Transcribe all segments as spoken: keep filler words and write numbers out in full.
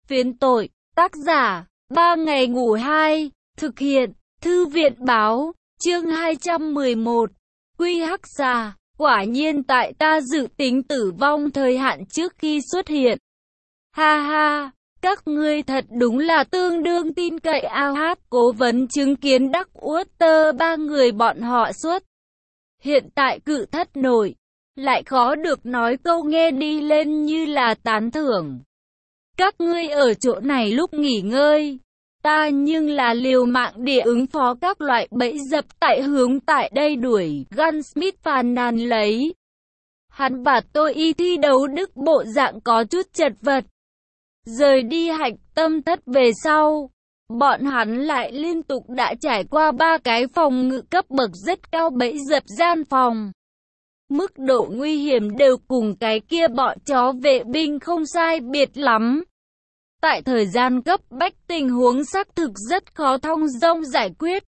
Phiến tội, tác giả, ba ngày ngủ hai, thực hiện, thư viện báo, chương hai trăm mười một, Quy Hắc Xà, quả nhiên tại ta dự tính tử vong thời hạn trước khi xuất hiện. Ha ha, các ngươi thật đúng là tương đương tin cậy. Ao hát cố vấn chứng kiến Đắc Uất Tơ ba người bọn họ xuất. Hiện tại cự thất nổi, lại khó được nói câu nghe đi lên như là tán thưởng. Các ngươi ở chỗ này lúc nghỉ ngơi, ta nhưng là liều mạng để ứng phó các loại bẫy dập tại hướng tại đây đuổi. Gunsmith phàn nàn lấy. Hắn và tôi y thi đấu đức bộ dạng có chút chật vật. Rời đi hạch tâm thất về sau, bọn hắn lại liên tục đã trải qua ba cái phòng ngự cấp bậc rất cao bẫy dập gian phòng. Mức độ nguy hiểm đều cùng cái kia bọn chó vệ binh không sai biệt lắm. Tại thời gian cấp bách tình huống xác thực rất khó thong dong giải quyết.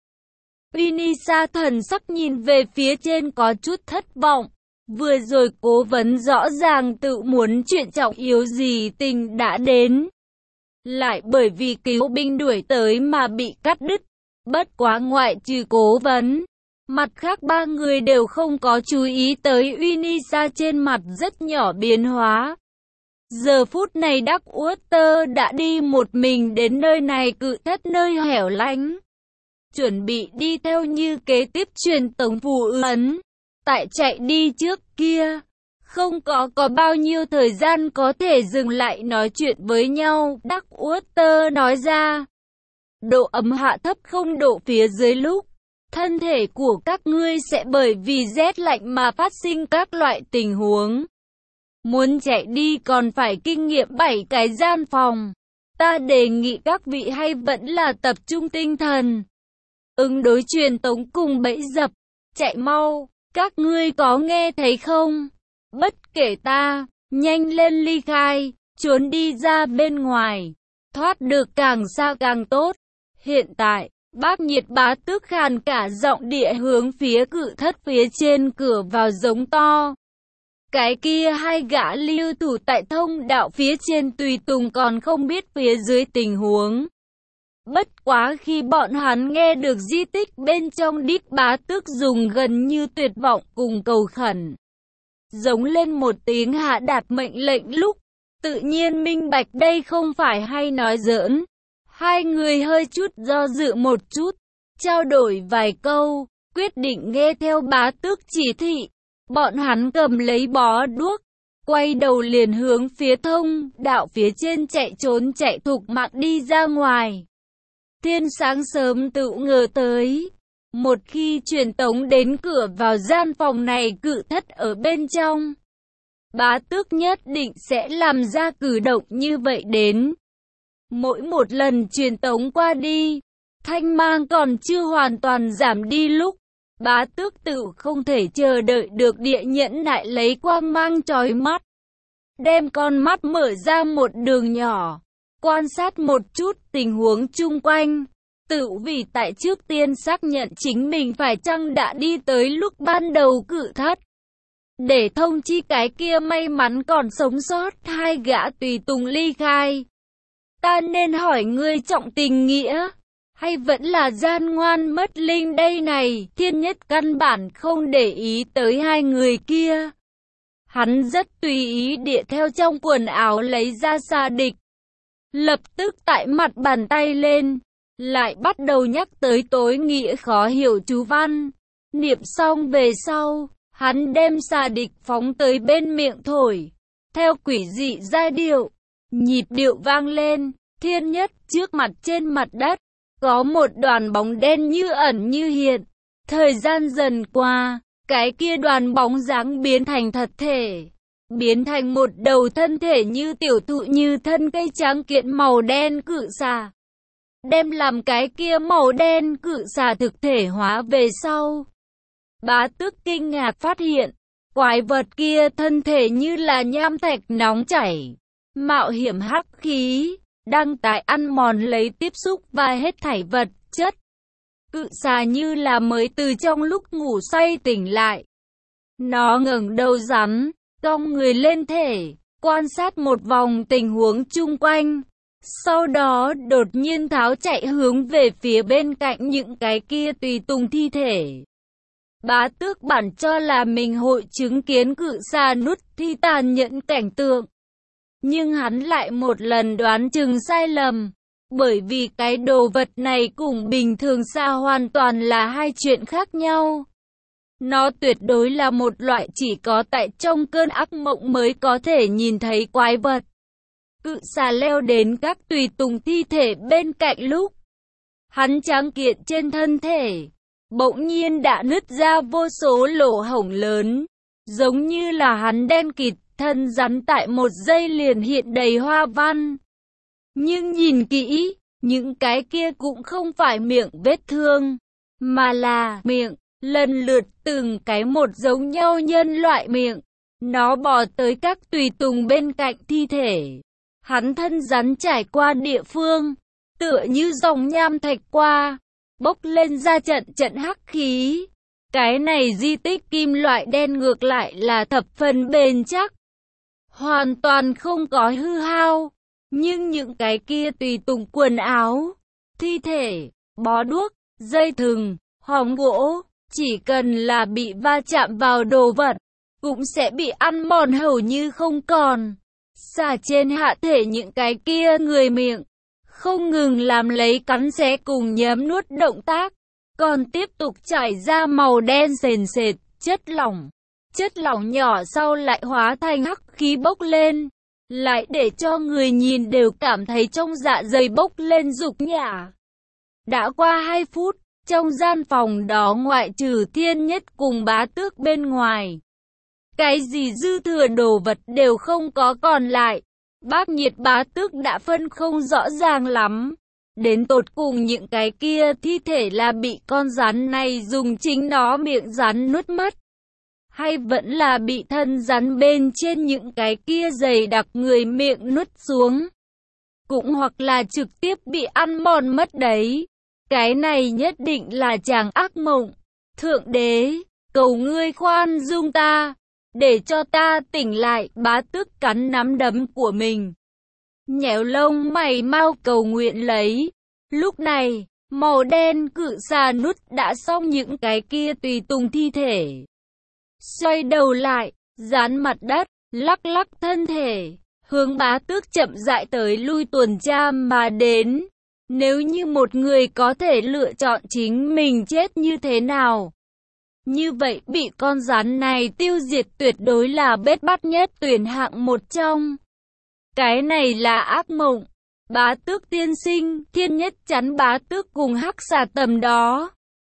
Unisa thần sắc nhìn về phía trên có chút thất vọng. Vừa rồi cố vấn rõ ràng tự muốn chuyện trọng yếu gì tình đã đến. Lại bởi vì cứu binh đuổi tới mà bị cắt đứt. Bất quá ngoại trừ cố vấn, mặt khác ba người đều không có chú ý tới Unisa trên mặt rất nhỏ biến hóa. Giờ phút này Đắc Uất Tơ đã đi một mình đến nơi này cự thất nơi hẻo lánh. Chuẩn bị đi theo như kế tiếp truyền tống phù ấn. Tại chạy đi trước kia, không có có bao nhiêu thời gian có thể dừng lại nói chuyện với nhau. Đắc Uất Tơ nói ra, độ ấm hạ thấp không độ phía dưới lúc, thân thể của các ngươi sẽ bởi vì rét lạnh mà phát sinh các loại tình huống. Muốn chạy đi còn phải kinh nghiệm bảy cái gian phòng. Ta đề nghị các vị hay vẫn là tập trung tinh thần, ứng đối truyền tống cùng bẫy dập. Chạy mau, các ngươi có nghe thấy không? Bất kể ta, nhanh lên ly khai, trốn đi ra bên ngoài, thoát được càng xa càng tốt. Hiện tại, Bác Nhiệt Bá Tước khàn cả giọng địa hướng phía cự thất phía trên cửa vào giống to. Cái kia hai gã lưu thủ tại thông đạo phía trên tùy tùng còn không biết phía dưới tình huống. Bất quá khi bọn hắn nghe được di tích bên trong Đích Bá Tước dùng gần như tuyệt vọng cùng cầu khẩn, giống lên một tiếng hạ đạt mệnh lệnh lúc, tự nhiên minh bạch đây không phải hay nói giỡn. Hai người hơi chút do dự một chút, trao đổi vài câu, quyết định nghe theo Bá Tước chỉ thị. Bọn hắn cầm lấy bó đuốc, quay đầu liền hướng phía thông đạo phía trên chạy trốn chạy thục mạng đi ra ngoài. Thiên sáng sớm tự ngờ tới, một khi truyền tống đến cửa vào gian phòng này cự thất ở bên trong, Bá Tước nhất định sẽ làm ra cử động như vậy đến. Mỗi một lần truyền tống qua đi, thanh mang còn chưa hoàn toàn giảm đi lúc, Bá Tước tự không thể chờ đợi được địa nhẫn nại lấy quang mang chói mắt. Đem con mắt mở ra một đường nhỏ, quan sát một chút tình huống chung quanh. Tự vì tại trước tiên xác nhận chính mình phải chăng đã đi tới lúc ban đầu cự thất. Để thông chi cái kia may mắn còn sống sót hai gã tùy tùng ly khai. Ta nên hỏi ngươi trọng tình nghĩa, hay vẫn là gian ngoan mất linh đây này? Thiên Nhất căn bản không để ý tới hai người kia. Hắn rất tùy ý địa theo trong quần áo lấy ra xà địch. Lập tức tại mặt bàn tay lên, lại bắt đầu nhắc tới tối nghĩa khó hiểu chú văn. Niệm xong về sau, hắn đem xà địch phóng tới bên miệng thổi. Theo quỷ dị giai điệu, nhịp điệu vang lên, Thiên Nhất trước mặt trên mặt đất. Có một đoàn bóng đen như ẩn như hiện. Thời gian dần qua, cái kia đoàn bóng dáng biến thành thật thể. Biến thành một đầu thân thể như tiểu thụ như thân cây trắng kiện màu đen cự xà. Đem làm cái kia màu đen cự xà thực thể hóa về sau. Bá Tước kinh ngạc phát hiện, quái vật kia thân thể như là nham thạch nóng chảy. Mạo hiểm hắc khí, đang tại ăn mòn lấy tiếp xúc và hết thảy vật chất. Cự xà như là mới từ trong lúc ngủ say tỉnh lại. Nó ngẩng đầu rắn, cong người lên thể, quan sát một vòng tình huống chung quanh. Sau đó đột nhiên tháo chạy hướng về phía bên cạnh những cái kia tùy tùng thi thể. Bá tước bản cho là mình hội chứng kiến cự xà nút thi tàn nhẫn cảnh tượng. Nhưng hắn lại một lần đoán chừng sai lầm. Bởi vì cái đồ vật này cùng bình thường xà hoàn toàn là hai chuyện khác nhau. Nó tuyệt đối là một loại chỉ có tại trong cơn ác mộng mới có thể nhìn thấy quái vật. Cự xà leo đến các tùy tùng thi thể bên cạnh lúc hắn tráng kiện trên thân thể, bỗng nhiên đã nứt ra vô số lỗ hổng lớn, giống như là hắn đen kịt, thân rắn tại một giây liền hiện đầy hoa văn. Nhưng nhìn kỹ, những cái kia cũng không phải miệng vết thương, mà là miệng, lần lượt từng cái một giống nhau nhân loại miệng. Nó bò tới các tùy tùng bên cạnh thi thể. Hắn thân rắn trải qua địa phương, tựa như dòng nham thạch qua, bốc lên ra trận trận hắc khí. Cái này di tích kim loại đen ngược lại là thập phần bền chắc, hoàn toàn không có hư hao. Nhưng những cái kia tùy tùng quần áo, thi thể, bó đuốc, dây thừng, hòm gỗ, chỉ cần là bị va chạm vào đồ vật, cũng sẽ bị ăn mòn hầu như không còn. Xả trên hạ thể những cái kia người miệng, không ngừng làm lấy cắn xé cùng nhấm nuốt động tác, còn tiếp tục chảy ra màu đen sền sệt, chất lỏng. Chất lỏng nhỏ sau lại hóa thành hắc khí bốc lên, lại để cho người nhìn đều cảm thấy trong dạ dày bốc lên dục nhả. Đã qua hai phút, trong gian phòng đó ngoại trừ Thiên Nhất cùng Bá Tước bên ngoài, cái gì dư thừa đồ vật đều không có còn lại. Bác Nhiệt Bá Tước đã phân không rõ ràng lắm. Đến tột cùng những cái kia thi thể là bị con rắn này dùng chính nó miệng rắn nuốt mất, hay vẫn là bị thân rắn bên trên những cái kia dày đặc người miệng nuốt xuống, cũng hoặc là trực tiếp bị ăn mòn mất đấy. Cái này nhất định là chàng ác mộng. Thượng đế, cầu ngươi khoan dung ta, để cho ta tỉnh lại. Bá Tước cắn nắm đấm của mình, nhẻo lông mày mau cầu nguyện lấy. Lúc này, màu đen cự xà nút đã xong những cái kia tùy tùng thi thể. Xoay đầu lại, dán mặt đất, lắc lắc thân thể, hướng Bá Tước chậm rãi tới lui tuần tra mà đến. Nếu như một người có thể lựa chọn chính mình chết như thế nào, như vậy bị con rắn này tiêu diệt tuyệt đối là bết bát nhất tuyển hạng một trong. Cái này là ác mộng. Bá Tước tiên sinh, Thiên Nhất chắn Bá Tước cùng hắc xà tầm đó.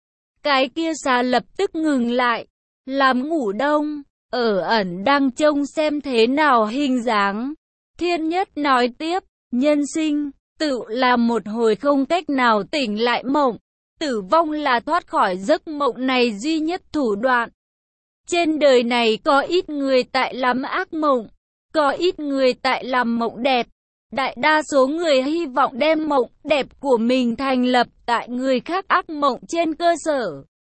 Cái kia xà lập tức ngừng lại, làm ngủ đông, ở ẩn đang trông xem thế nào hình dáng. Thiên Nhất nói tiếp, nhân sinh, tự là một hồi không cách nào tỉnh lại mộng. Tử vong là thoát khỏi giấc mộng này duy nhất thủ đoạn. Trên đời này có ít người tại làm ác mộng, có ít người tại làm mộng đẹp. Đại đa số người hy vọng đem mộng đẹp của mình thành lập tại người khác ác mộng trên cơ sở,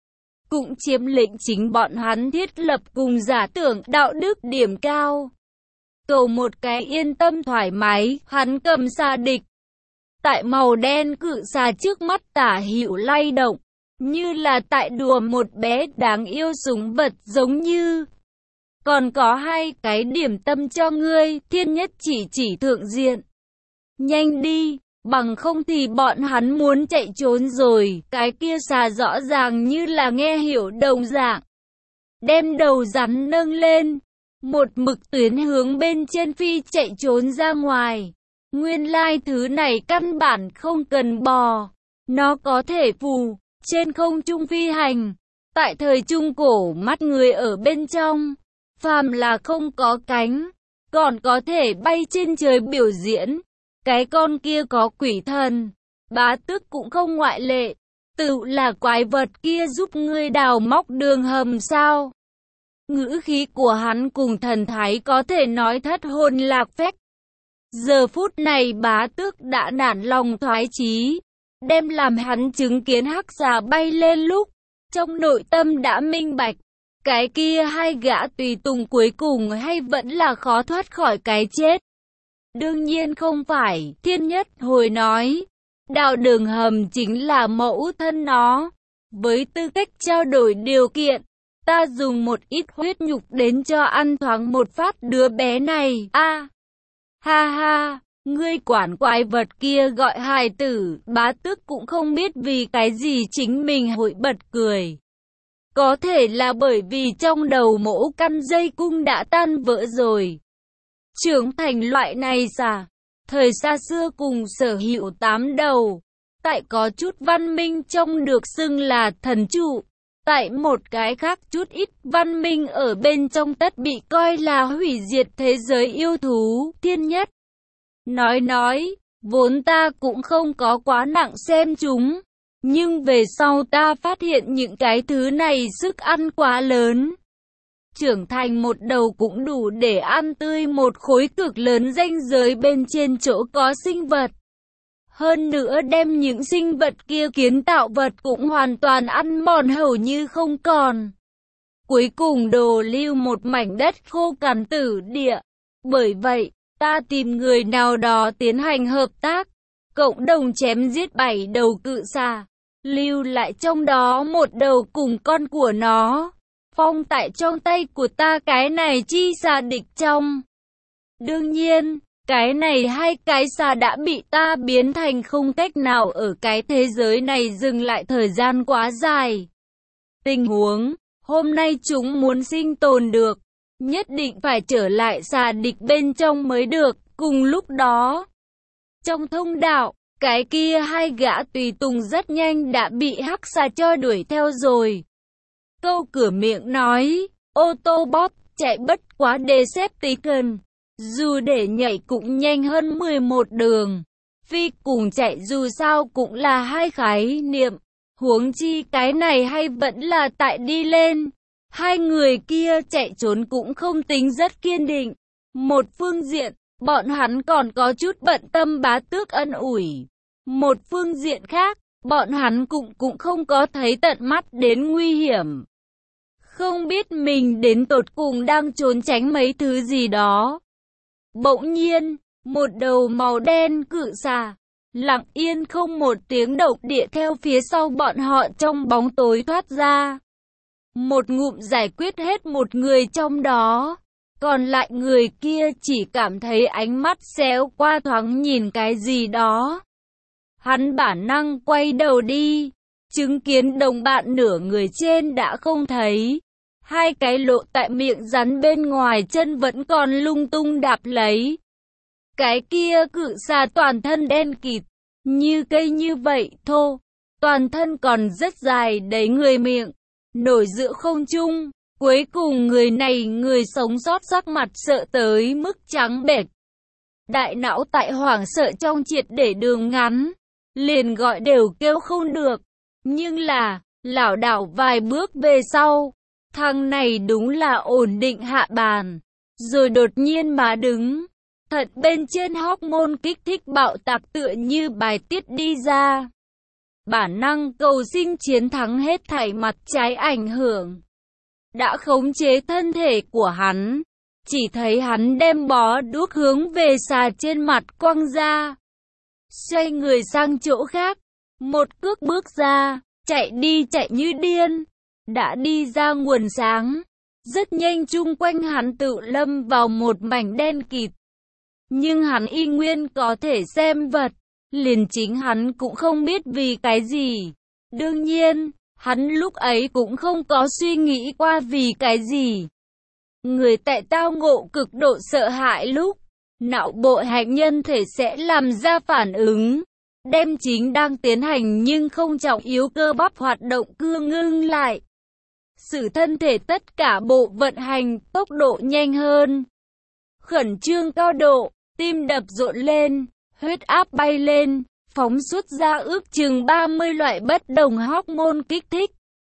cũng chiếm lĩnh chính bọn hắn thiết lập cùng giả tưởng đạo đức điểm cao. Cầu một cái yên tâm thoải mái, hắn cầm xà địch. Tại màu đen cự xà trước mắt tả hữu lay động, như là tại đùa một bé đáng yêu súng vật giống như. Còn có hai cái điểm tâm cho ngươi, Thiên Nhất chỉ chỉ thượng diện. Nhanh đi, bằng không thì bọn hắn muốn chạy trốn rồi. Cái kia xà rõ ràng như là nghe hiểu đồng dạng, đem đầu rắn nâng lên, một mực tuyến hướng bên trên phi chạy trốn ra ngoài. Nguyên lai thứ này căn bản không cần bò, nó có thể phù trên không trung phi hành. Tại thời trung cổ mắt người ở bên trong, phàm là không có cánh, còn có thể bay trên trời biểu diễn. Cái con kia có quỷ thần, Bá Tước cũng không ngoại lệ. Tự là quái vật kia giúp ngươi đào móc đường hầm sao? Ngữ khí của hắn cùng thần thái có thể nói thất hồn lạc phách. Giờ phút này Bá Tước đã nản lòng thoái chí, đem làm hắn chứng kiến hắc xà bay lên lúc, trong nội tâm đã minh bạch, cái kia hai gã tùy tùng cuối cùng hay vẫn là khó thoát khỏi cái chết. Đương nhiên không phải, Thiên Nhất hồi nói. Đạo đường hầm chính là mẫu thân nó. Với tư cách trao đổi điều kiện, ta dùng một ít huyết nhục đến cho ăn thoáng một phát đứa bé này. A, à, ha ha, ngươi quản quái vật kia gọi hài tử, Bá Tước cũng không biết vì cái gì chính mình hội bật cười. Có thể là bởi vì trong đầu mỗ căn dây cung đã tan vỡ rồi. Trưởng thành loại này xà, thời xa xưa cùng sở hữu tám đầu. Tại có chút văn minh trong được xưng là thần trụ. Tại một cái khác chút ít văn minh ở bên trong tất bị coi là hủy diệt thế giới yêu thú. Thiên Nhất nói nói, vốn ta cũng không có quá nặng xem chúng. Nhưng về sau ta phát hiện những cái thứ này sức ăn quá lớn. Trưởng thành một đầu cũng đủ để ăn tươi một khối cực lớn ranh giới bên trên chỗ có sinh vật. Hơn nữa đem những sinh vật kia kiến tạo vật cũng hoàn toàn ăn mòn hầu như không còn. Cuối cùng đồ lưu một mảnh đất khô cằn tử địa. Bởi vậy, ta tìm người nào đó tiến hành hợp tác, cộng đồng chém giết bảy đầu cự xà, lưu lại trong đó một đầu cùng con của nó. Phong tại trong tay của ta cái này chi xà địch trong. Đương nhiên, cái này hai cái xà đã bị ta biến thành không cách nào ở cái thế giới này dừng lại thời gian quá dài. Tình huống, hôm nay chúng muốn sinh tồn được, nhất định phải trở lại xà địch bên trong mới được. Cùng lúc đó, trong thông đạo, cái kia hai gã tùy tùng rất nhanh đã bị hắc xà cho đuổi theo rồi. Câu cửa miệng nói, Autobot chạy bất quá Decepticon, dù để nhảy cũng nhanh hơn mười một đường. Phi cùng chạy dù sao cũng là hai khái niệm, huống chi cái này hay vẫn là tại đi lên. Hai người kia chạy trốn cũng không tính rất kiên định. Một phương diện, bọn hắn còn có chút bận tâm Bá Tước ân ủi. Một phương diện khác, bọn hắn cũng cũng không có thấy tận mắt đến nguy hiểm. Không biết mình đến tột cùng đang trốn tránh mấy thứ gì đó. Bỗng nhiên, một đầu màu đen cự xà, lặng yên không một tiếng động địa theo phía sau bọn họ trong bóng tối thoát ra. Một ngụm giải quyết hết một người trong đó. Còn lại người kia chỉ cảm thấy ánh mắt xéo qua thoáng nhìn cái gì đó. Hắn bản năng quay đầu đi, chứng kiến đồng bạn nửa người trên đã không thấy. Hai cái lộ tại miệng rắn bên ngoài chân vẫn còn lung tung đạp lấy. Cái kia cự xà toàn thân đen kịt, như cây như vậy thô, toàn thân còn rất dài đầy người miệng, nổi giữa không trung. Cuối cùng người này người sống sót sắc mặt sợ tới mức trắng bệch. Đại não tại hoảng sợ trong triệt để đường ngắn, liền gọi đều kêu không được. Nhưng là, lảo đảo vài bước về sau, thằng này đúng là ổn định hạ bàn, rồi đột nhiên mà đứng. Thật bên trên hormone kích thích bạo tạc tựa như bài tiết đi ra. Bản năng cầu sinh chiến thắng hết thảy mặt trái ảnh hưởng. Đã khống chế thân thể của hắn, chỉ thấy hắn đem bó đuốc hướng về xà trên mặt quăng ra. Xoay người sang chỗ khác, một cước bước ra, chạy đi chạy như điên, đã đi ra nguồn sáng. Rất nhanh chung quanh hắn tự lâm vào một mảnh đen kịt. Nhưng hắn y nguyên có thể xem vật, liền chính hắn cũng không biết vì cái gì. Đương nhiên, hắn lúc ấy cũng không có suy nghĩ qua vì cái gì. Người tại tao ngộ cực độ sợ hãi lúc, não bộ hạch nhân thể sẽ làm ra phản ứng, đem chính đang tiến hành nhưng không trọng yếu cơ bắp hoạt động cương ngưng lại. Sử thân thể tất cả bộ vận hành tốc độ nhanh hơn. Khẩn trương cao độ, tim đập rộn lên, huyết áp bay lên, phóng xuất ra ước chừng ba mươi loại bất đồng hormone kích thích.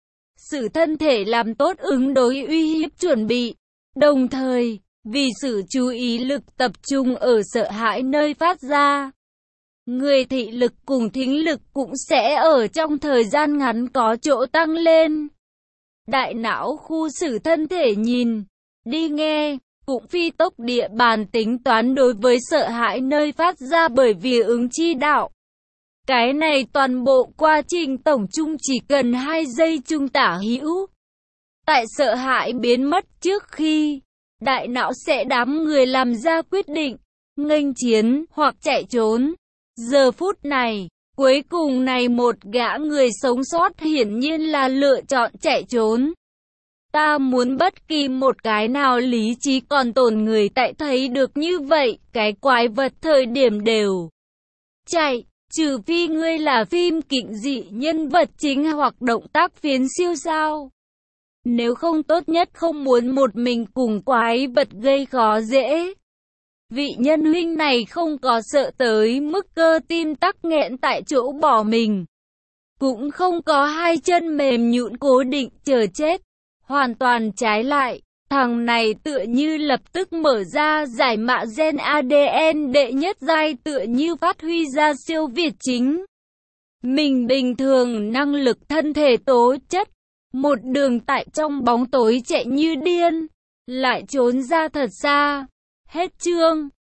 Sử thân thể làm tốt ứng đối uy hiếp chuẩn bị, đồng thời, vì sự chú ý lực tập trung ở sợ hãi nơi phát ra. Người thị lực cùng thính lực cũng sẽ ở trong thời gian ngắn có chỗ tăng lên. Đại não khu sử thân thể nhìn, đi nghe, cũng phi tốc địa bàn tính toán đối với sợ hãi nơi phát ra bởi vì ứng chi đạo. Cái này toàn bộ quá trình tổng chung chỉ cần hai giây chung tả hữu. Tại sợ hãi biến mất trước khi, đại não sẽ đám người làm ra quyết định, nghênh chiến hoặc chạy trốn. Giờ phút này, cuối cùng này một gã người sống sót hiển nhiên là lựa chọn chạy trốn. Ta muốn bất kỳ một cái nào lý trí còn tồn người tại thấy được như vậy, cái quái vật thời điểm đều chạy, trừ phi ngươi là phim kịch dị nhân vật chính hoặc động tác phiến siêu sao. Nếu không tốt nhất không muốn một mình cùng quái vật gây khó dễ. Vị nhân huynh này không có sợ tới mức cơ tim tắc nghẽn tại chỗ bỏ mình. Cũng không có hai chân mềm nhũn cố định chờ chết. Hoàn toàn trái lại, thằng này tựa như lập tức mở ra giải mã gen a đê en đệ nhất giai tựa như phát huy ra siêu việt chính. Mình bình thường năng lực thân thể tố chất. Một đường tại trong bóng tối chạy như điên, lại trốn ra thật xa. Hết chương.